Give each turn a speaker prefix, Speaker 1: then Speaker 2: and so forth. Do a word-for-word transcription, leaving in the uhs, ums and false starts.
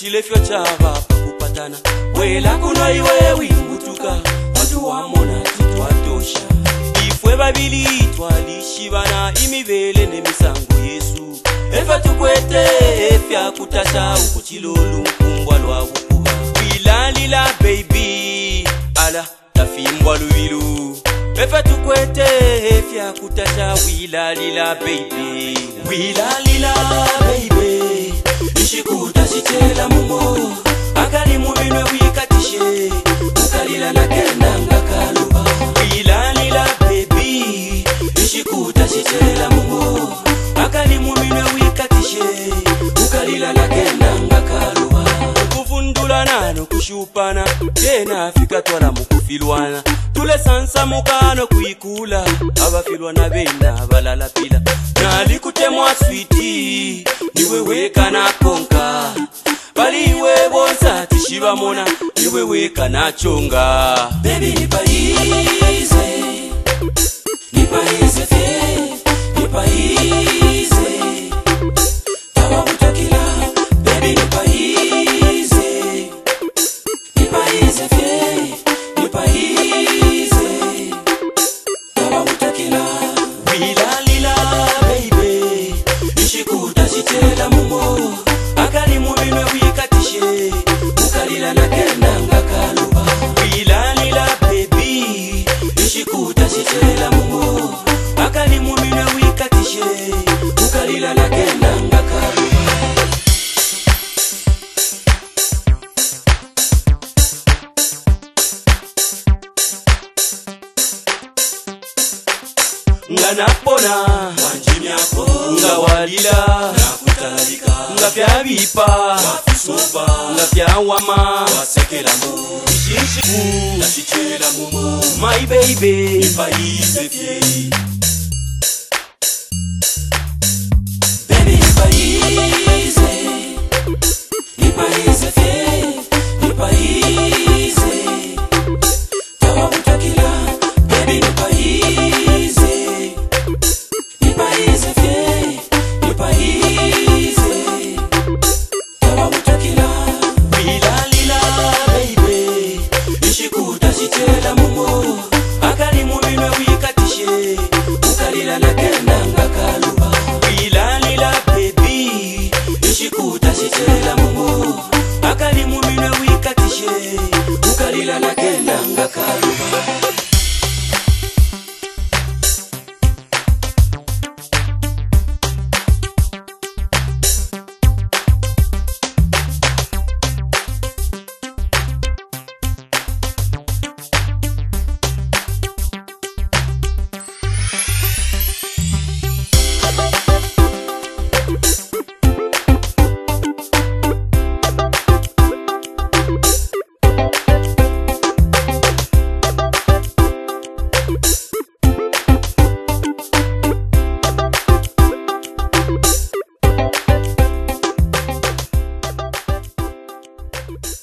Speaker 1: chilefyo chava pakupatana wela kuno iwe wimbutuka watu wamona titwatosha ifwe babili twalishibana imibele nemisango Yesu efa tukwete efya kutasha ukuchilolu mkumbwa lwa bukuba wilalila baby ala tafimbwa lubilu efa tukwete efya kutasha wilalila baby wilalila baby ishikuta shichela mumo akali mubinwe wikatishe ukalila na kenda ngakaluba wilalila baby ishikuta shichela mumo akali mubinwe wikatishe ukalila na kenda ngakaluba kuvundula nano kushupana tena afika twala mukufilwana tule sansa mukano kuikula abafilwana benda balala pila nali kutemwa switi niwe weka na konka baliwe bonsa tishiba mona niwe weka na chonga baby nipaize nipaize fye nipaize tawa mutokila baby nipaize nipaize fye nipaize tawa mutokila wilalila baby ishikuta shitela mumo akali mubinwe wikatishe ukalila na kenda ngakaluba wilalila baby ishikuta shitela mumo akali mubinwe wikatishe ukalila na kenda ngakaluba nga napona wanjimyako nga walila nakutalika nga vyabipa wafusoba nga vyawama wasekelamu ishishiku nashichela mumo my baby nipaize fye baby nipaize nipaize fye nipaize tawa mutakila baby nipaize nipaize fye nipaize tawa mutakila wilalila baby ishikuta shitela mumo akali mubinwe wikatishe ukalila na kenda ngakaluba wilalila baby ishikuta shitela mumo akali mubinwe wikatishe ukalila na kenda ngakaluba you